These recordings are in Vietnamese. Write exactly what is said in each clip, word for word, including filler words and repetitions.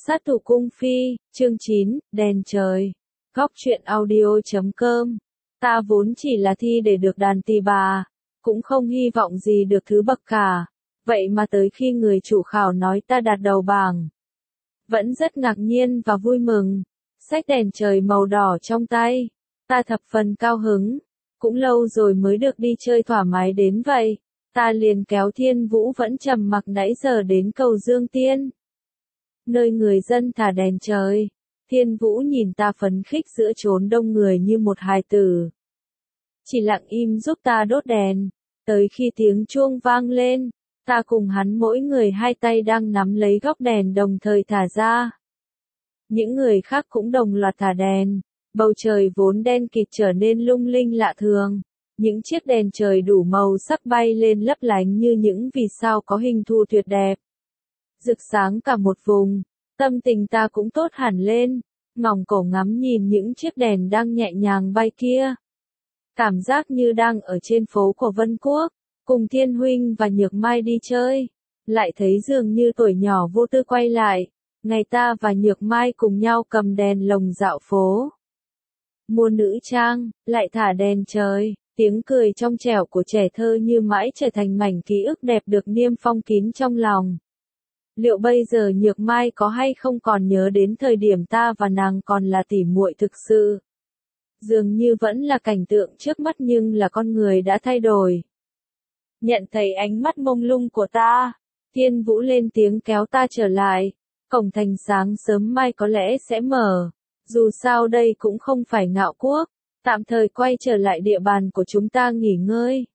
Sát thủ cung phi, chương chín, đèn trời. Góc truyện audio chấm com. Ta vốn chỉ là thi để được đàn tỳ bà, cũng không hy vọng gì được thứ bậc cả. Vậy mà tới khi người chủ khảo nói ta đạt đầu bảng, vẫn rất ngạc nhiên và vui mừng. Xách đèn trời màu đỏ trong tay, ta thập phần cao hứng. Cũng lâu rồi mới được đi chơi thoải mái đến vậy. Ta liền kéo Thiên Vũ vẫn trầm mặc nãy giờ đến cầu Dương Tiên, nơi người dân thả đèn trời. Thiên Vũ nhìn ta phấn khích giữa chốn đông người như một hài tử, chỉ lặng im giúp ta đốt đèn. Tới khi tiếng chuông vang lên, ta cùng hắn mỗi người hai tay đang nắm lấy góc đèn đồng thời thả ra. Những người khác cũng đồng loạt thả đèn. Bầu trời vốn đen kịt trở nên lung linh lạ thường. Những chiếc đèn trời đủ màu sắc bay lên lấp lánh như những vì sao có hình thù tuyệt đẹp, rực sáng cả một vùng. Tâm tình ta cũng tốt hẳn lên, ngỏng cổ ngắm nhìn những chiếc đèn đang nhẹ nhàng bay kia. Cảm giác như đang ở trên phố của Vân Quốc, cùng Thiên Huynh và Nhược Mai đi chơi. Lại thấy dường như tuổi nhỏ vô tư quay lại, ngày ta và Nhược Mai cùng nhau cầm đèn lồng dạo phố, mua nữ trang, lại thả đèn trời. Tiếng cười trong trẻo của trẻ thơ như mãi trở thành mảnh ký ức đẹp được niêm phong kín trong lòng. Liệu bây giờ Nhược Mai có hay không còn nhớ đến thời điểm ta và nàng còn là tỉ muội thực sự? Dường như vẫn là cảnh tượng trước mắt nhưng là con người đã thay đổi. Nhận thấy ánh mắt mông lung của ta, Thiên Vũ lên tiếng kéo ta trở lại. Cổng thành sáng sớm mai có lẽ sẽ mở. Dù sao đây cũng không phải Ngạo Quốc, tạm thời quay trở lại địa bàn của chúng ta nghỉ ngơi.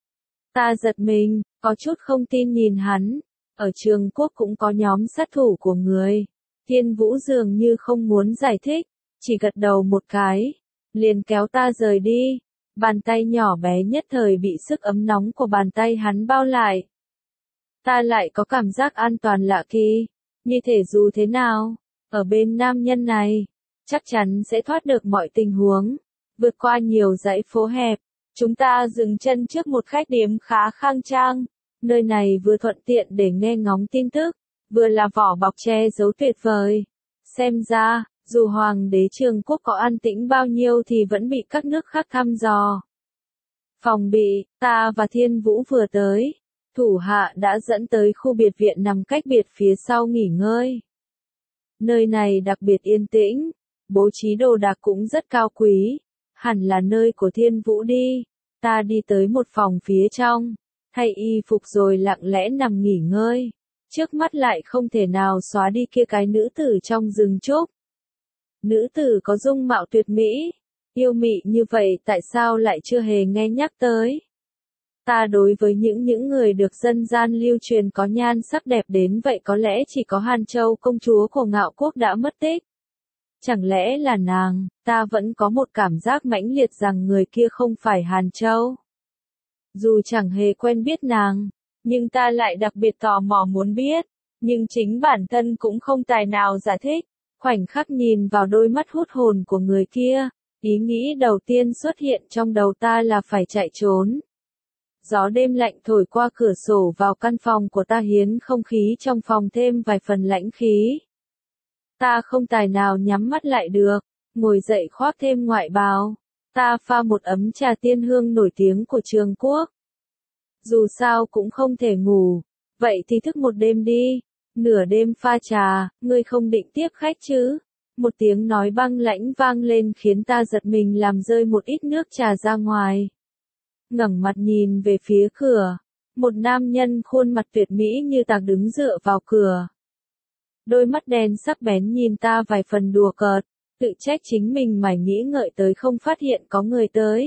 Ta giật mình, có chút không tin nhìn hắn. Ở Trường Quốc cũng có nhóm sát thủ của người. Thiên Vũ dường như không muốn giải thích, chỉ gật đầu một cái, liền kéo ta rời đi. Bàn tay nhỏ bé nhất thời bị sức ấm nóng của bàn tay hắn bao lại. Ta lại có cảm giác an toàn lạ kỳ, như thể dù thế nào, ở bên nam nhân này, chắc chắn sẽ thoát được mọi tình huống. Vượt qua nhiều dãy phố hẹp, chúng ta dừng chân trước một khách điếm khá khang trang. Nơi này vừa thuận tiện để nghe ngóng tin tức, vừa là vỏ bọc che giấu tuyệt vời. Xem ra, dù Hoàng đế Trường Quốc có an tĩnh bao nhiêu thì vẫn bị các nước khác thăm dò, phòng bị. Ta và Thiên Vũ vừa tới, thủ hạ đã dẫn tới khu biệt viện nằm cách biệt phía sau nghỉ ngơi. Nơi này đặc biệt yên tĩnh, bố trí đồ đạc cũng rất cao quý, hẳn là nơi của Thiên Vũ đi. Ta đi tới một phòng phía trong, thay y phục rồi lặng lẽ nằm nghỉ ngơi. Trước mắt lại không thể nào xóa đi kia cái nữ tử trong rừng trúc. Nữ tử có dung mạo tuyệt mỹ, yêu mị như vậy tại sao lại chưa hề nghe nhắc tới. Ta đối với những những người được dân gian lưu truyền có nhan sắc đẹp đến vậy có lẽ chỉ có Hàn Châu công chúa của Ngạo Quốc đã mất tích. Chẳng lẽ là nàng? Ta vẫn có một cảm giác mãnh liệt rằng người kia không phải Hàn Châu. Dù chẳng hề quen biết nàng, nhưng ta lại đặc biệt tò mò muốn biết, nhưng chính bản thân cũng không tài nào giải thích. Khoảnh khắc nhìn vào đôi mắt hút hồn của người kia, ý nghĩ đầu tiên xuất hiện trong đầu ta là phải chạy trốn. Gió đêm lạnh thổi qua cửa sổ vào căn phòng của ta hiến không khí trong phòng thêm vài phần lãnh khí. Ta không tài nào nhắm mắt lại được, ngồi dậy khoác thêm ngoại bào. Ta pha một ấm trà tiên hương nổi tiếng của Trường Quốc. Dù sao cũng không thể ngủ, vậy thì thức một đêm đi. Nửa đêm pha trà, ngươi không định tiếp khách chứ? Một tiếng nói băng lãnh vang lên khiến ta giật mình làm rơi một ít nước trà ra ngoài. Ngẩng mặt nhìn về phía cửa, một nam nhân khuôn mặt tuyệt mỹ như tạc đứng dựa vào cửa. Đôi mắt đen sắc bén nhìn ta vài phần đùa cợt, tự trách chính mình mải nghĩ ngợi tới không phát hiện có người tới.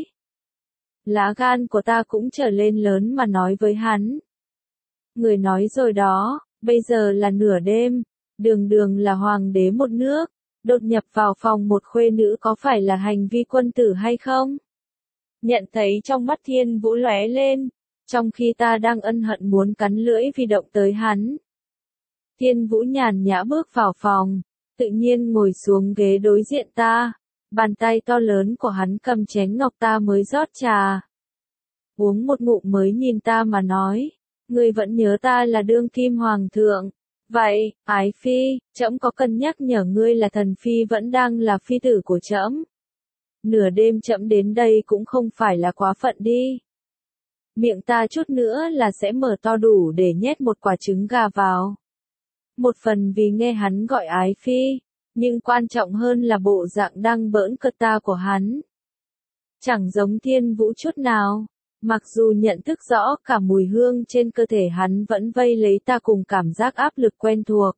Lá gan của ta cũng trở lên lớn mà nói với hắn. Người nói rồi đó, bây giờ là nửa đêm, đường đường là hoàng đế một nước, đột nhập vào phòng một khuê nữ có phải là hành vi quân tử hay không? Nhận thấy trong mắt Thiên Vũ lóe lên, trong khi ta đang ân hận muốn cắn lưỡi vì động tới hắn. Thiên Vũ nhàn nhã bước vào phòng, tự nhiên ngồi xuống ghế đối diện ta. Bàn tay to lớn của hắn cầm chén ngọc ta mới rót trà. Uống một ngụm mới nhìn ta mà nói, ngươi vẫn nhớ ta là đương kim hoàng thượng, Vậy, ái phi, trẫm có cần nhắc nhở ngươi là thần phi vẫn đang là phi tử của trẫm. Nửa đêm trẫm đến đây cũng không phải là quá phận đi. Miệng ta chút nữa là sẽ mở to đủ để nhét một quả trứng gà vào. Một phần vì nghe hắn gọi ái phi, nhưng quan trọng hơn là bộ dạng đang bỡn cợt ta của hắn. Chẳng giống Thiên Vũ chút nào, mặc dù nhận thức rõ cả mùi hương trên cơ thể hắn vẫn vây lấy ta cùng cảm giác áp lực quen thuộc.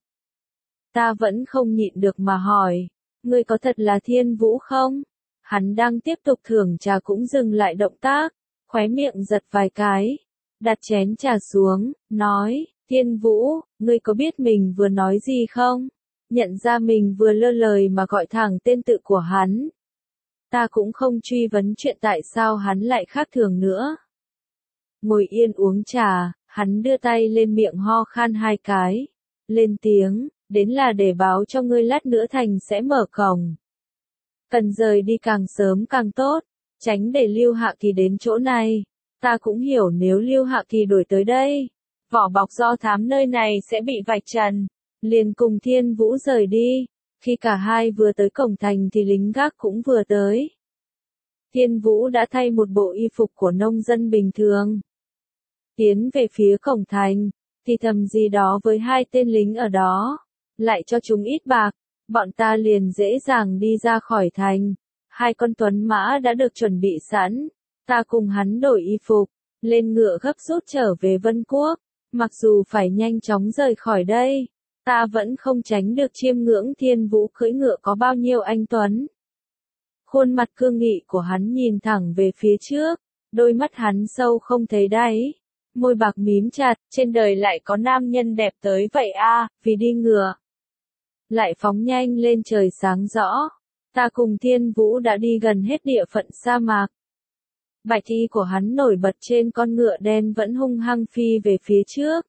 Ta vẫn không nhịn được mà hỏi, ngươi có thật là Thiên Vũ không? Hắn đang tiếp tục thưởng trà cũng dừng lại động tác, khóe miệng giật vài cái, đặt chén trà xuống, nói, Thiên Vũ, ngươi có biết mình vừa nói gì không? Nhận ra mình vừa lơ lời mà gọi thẳng tên tự của hắn. Ta cũng không truy vấn chuyện tại sao hắn lại khác thường nữa. Ngồi yên uống trà, hắn đưa tay lên miệng ho khan hai cái, lên tiếng, đến là để báo cho ngươi lát nữa thành sẽ mở cổng. Cần rời đi càng sớm càng tốt, tránh để Lưu Hạ Kỳ đến chỗ này. Ta cũng hiểu nếu Lưu Hạ Kỳ đuổi tới đây, vỏ bọc do thám nơi này sẽ bị vạch trần. Liền cùng Thiên Vũ rời đi. Khi cả hai vừa tới cổng thành thì lính gác cũng vừa tới. Thiên Vũ đã thay một bộ y phục của nông dân bình thường. Tiến về phía cổng thành, thì thầm gì đó với hai tên lính ở đó. Lại cho chúng ít bạc, bọn ta liền dễ dàng đi ra khỏi thành. Hai con tuấn mã đã được chuẩn bị sẵn. Ta cùng hắn đổi y phục, lên ngựa gấp rút trở về Vân Quốc. Mặc dù phải nhanh chóng rời khỏi đây, ta vẫn không tránh được chiêm ngưỡng Thiên Vũ cưỡi ngựa có bao nhiêu anh tuấn. Khuôn mặt cương nghị của hắn nhìn thẳng về phía trước, đôi mắt hắn sâu không thấy đáy, môi bạc mím chặt, trên đời lại có nam nhân đẹp tới vậy a, à, vì đi ngựa. Lại phóng nhanh lên trời sáng rõ, ta cùng Thiên Vũ đã đi gần hết địa phận sa mạc. Bạch y của hắn nổi bật trên con ngựa đen vẫn hung hăng phi về phía trước.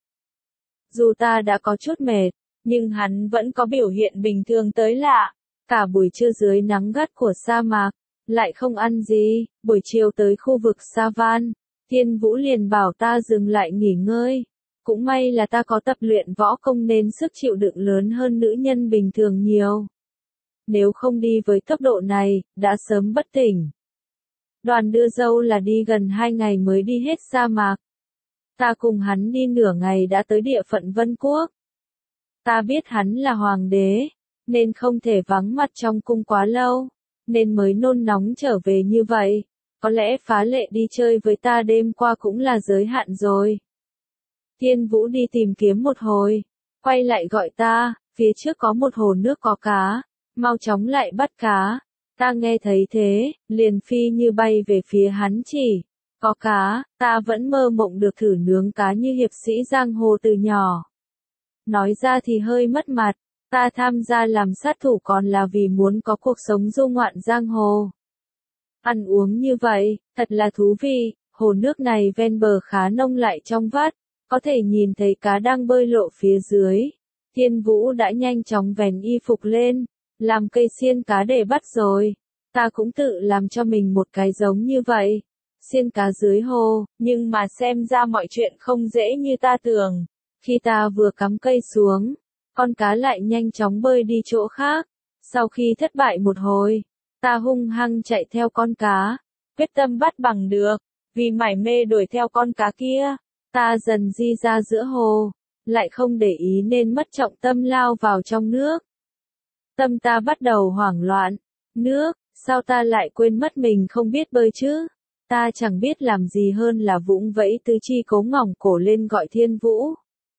Dù ta đã có chút mệt, nhưng hắn vẫn có biểu hiện bình thường tới lạ. Cả buổi trưa dưới nắng gắt của sa mạc, lại không ăn gì, buổi chiều tới khu vực Sa Van, Thiên Vũ liền bảo ta dừng lại nghỉ ngơi. Cũng may là ta có tập luyện võ công nên sức chịu đựng lớn hơn nữ nhân bình thường nhiều. Nếu không đi với tốc độ này, đã sớm bất tỉnh. Đoàn đưa dâu là đi gần hai ngày mới đi hết sa mạc. Ta cùng hắn đi nửa ngày đã tới địa phận Vân Quốc. Ta biết hắn là hoàng đế, nên không thể vắng mặt trong cung quá lâu, nên mới nôn nóng trở về như vậy. Có lẽ phá lệ đi chơi với ta đêm qua cũng là giới hạn rồi. Thiên Vũ đi tìm kiếm một hồi, quay lại gọi ta, phía trước có một hồ nước có cá, mau chóng lại bắt cá. Ta nghe thấy thế, liền phi như bay về phía hắn chỉ. Có cá, ta vẫn mơ mộng được thử nướng cá như hiệp sĩ giang hồ từ nhỏ. Nói ra thì hơi mất mặt, ta tham gia làm sát thủ còn là vì muốn có cuộc sống du ngoạn giang hồ. Ăn uống như vậy, thật là thú vị, hồ nước này ven bờ khá nông lại trong vắt, có thể nhìn thấy cá đang bơi lộ phía dưới. Thiên Vũ đã nhanh chóng vén y phục lên, làm cây xiên cá để bắt rồi. Ta cũng tự làm cho mình một cái giống như vậy. Xiên cá dưới hồ, nhưng mà xem ra mọi chuyện không dễ như ta tưởng. Khi ta vừa cắm cây xuống, con cá lại nhanh chóng bơi đi chỗ khác. Sau khi thất bại một hồi, ta hung hăng chạy theo con cá, quyết tâm bắt bằng được. Vì mải mê đuổi theo con cá kia, ta dần di ra giữa hồ, lại không để ý nên mất trọng tâm lao vào trong nước. Tâm ta bắt đầu hoảng loạn. Nước, sao ta lại quên mất mình không biết bơi chứ? Ta chẳng biết làm gì hơn là vũng vẫy tứ chi cố ngỏng cổ lên gọi Thiên Vũ.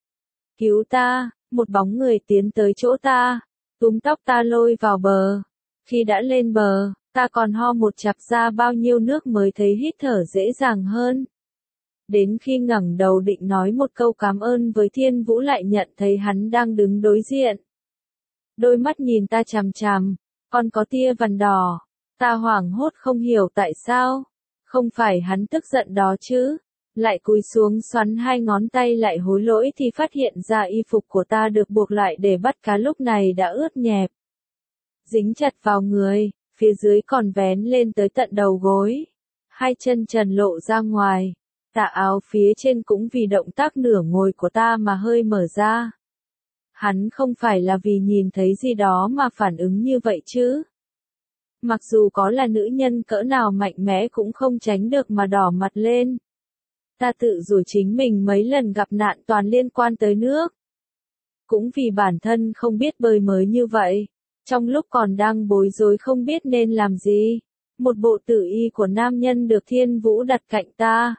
Cứu ta, một bóng người tiến tới chỗ ta, túm tóc ta lôi vào bờ. Khi đã lên bờ, ta còn ho một chặp ra bao nhiêu nước mới thấy hít thở dễ dàng hơn. Đến khi ngẩng đầu định nói một câu cảm ơn với Thiên Vũ lại nhận thấy hắn đang đứng đối diện. Đôi mắt nhìn ta chằm chằm, còn có tia vằn đỏ. Ta hoảng hốt không hiểu tại sao. Không phải hắn tức giận đó chứ. Lại cúi xuống xoắn hai ngón tay lại hối lỗi thì phát hiện ra y phục của ta được buộc lại để bắt cá lúc này đã ướt nhẹp. Dính chặt vào người, phía dưới còn vén lên tới tận đầu gối. Hai chân trần lộ ra ngoài. Tà áo phía trên cũng vì động tác nửa ngồi của ta mà hơi mở ra. Hắn không phải là vì nhìn thấy gì đó mà phản ứng như vậy chứ. Mặc dù có là nữ nhân cỡ nào mạnh mẽ cũng không tránh được mà đỏ mặt lên. Ta tự rủi chính mình mấy lần gặp nạn toàn liên quan tới nước. Cũng vì bản thân không biết bơi mới như vậy. Trong lúc còn đang bối rối không biết nên làm gì, một bộ tử y của nam nhân được Thiên Vũ đặt cạnh ta.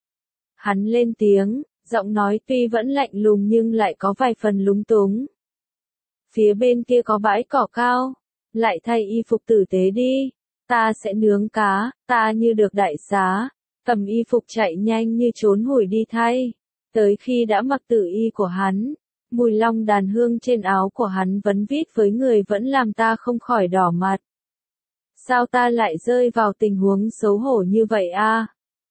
Hắn lên tiếng, giọng nói tuy vẫn lạnh lùng nhưng lại có vài phần lúng túng. Phía bên kia có bãi cỏ cao, lại thay y phục tử tế đi, ta sẽ nướng cá, ta như được đại xá, cầm y phục chạy nhanh như trốn hủi đi thay. Tới khi đã mặc tử y của hắn, mùi long đàn hương trên áo của hắn vấn vít với người vẫn làm ta không khỏi đỏ mặt. Sao ta lại rơi vào tình huống xấu hổ như vậy a?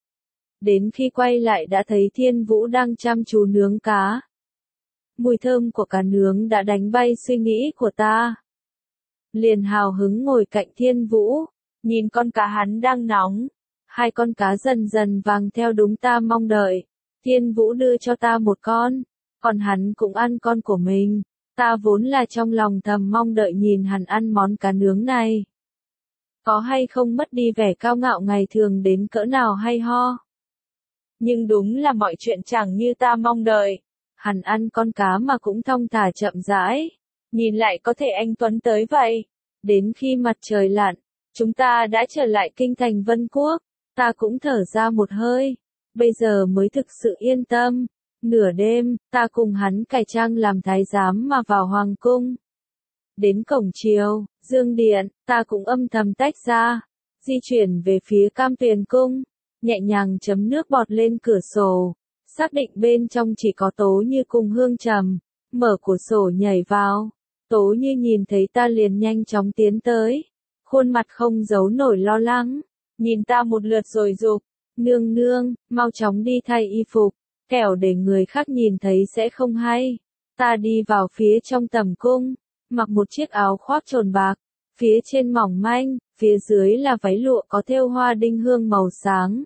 Đến khi quay lại đã thấy Thiên Vũ đang chăm chú nướng cá. Mùi thơm của cá nướng đã đánh bay suy nghĩ của ta. Liền hào hứng ngồi cạnh Thiên Vũ, nhìn con cá hắn đang nóng. Hai con cá dần dần vàng theo đúng ta mong đợi. Thiên Vũ đưa cho ta một con, còn hắn cũng ăn con của mình. Ta vốn là trong lòng thầm mong đợi nhìn hắn ăn món cá nướng này. Có hay không mất đi vẻ cao ngạo ngày thường đến cỡ nào hay ho. Nhưng đúng là mọi chuyện chẳng như ta mong đợi. Hắn ăn con cá mà cũng thong thả chậm rãi. Nhìn lại có thể anh Tuấn tới vậy. Đến khi mặt trời lặn, chúng ta đã trở lại kinh thành Vân Quốc. Ta cũng thở ra một hơi. Bây giờ mới thực sự yên tâm. Nửa đêm, ta cùng hắn cải trang làm thái giám mà vào hoàng cung. Đến cổng chiều, dương điện, ta cũng âm thầm tách ra. Di chuyển về phía Cam Tuyền cung. Nhẹ nhàng chấm nước bọt lên cửa sổ. Xác định bên trong chỉ có Tố Như cùng Hương Trầm. Mở cửa sổ nhảy vào. Tố Như nhìn thấy ta liền nhanh chóng tiến tới. Khuôn mặt không giấu nổi lo lắng. Nhìn ta một lượt rồi dục. Nương nương, mau chóng đi thay y phục. Kẻo để người khác nhìn thấy sẽ không hay. Ta đi vào phía trong tầm cung. Mặc một chiếc áo khoác trồn bạc. Phía trên mỏng manh, phía dưới là váy lụa có thêu hoa đinh hương màu sáng.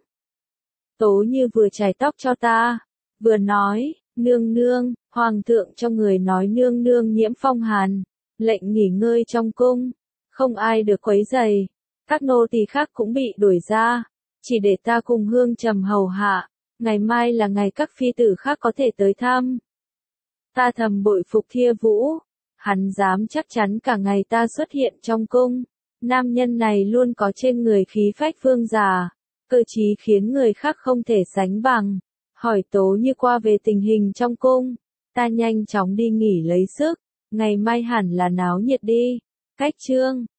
Tố Như vừa chải tóc cho ta, vừa nói, nương nương, hoàng thượng cho người nói nương nương nhiễm phong hàn, lệnh nghỉ ngơi trong cung, không ai được quấy rầy, các nô tỳ khác cũng bị đuổi ra, chỉ để ta cùng Hương Trầm hầu hạ, ngày mai là ngày các phi tử khác có thể tới thăm. Ta thầm bội phục Thia Vũ, hắn dám chắc chắn cả ngày ta xuất hiện trong cung, nam nhân này luôn có trên người khí phách vương giả. Cơ trí khiến người khác không thể sánh bằng. Hỏi Tố Như qua về tình hình trong cung. Ta nhanh chóng đi nghỉ lấy sức. Ngày mai hẳn là náo nhiệt đi. Cách chương.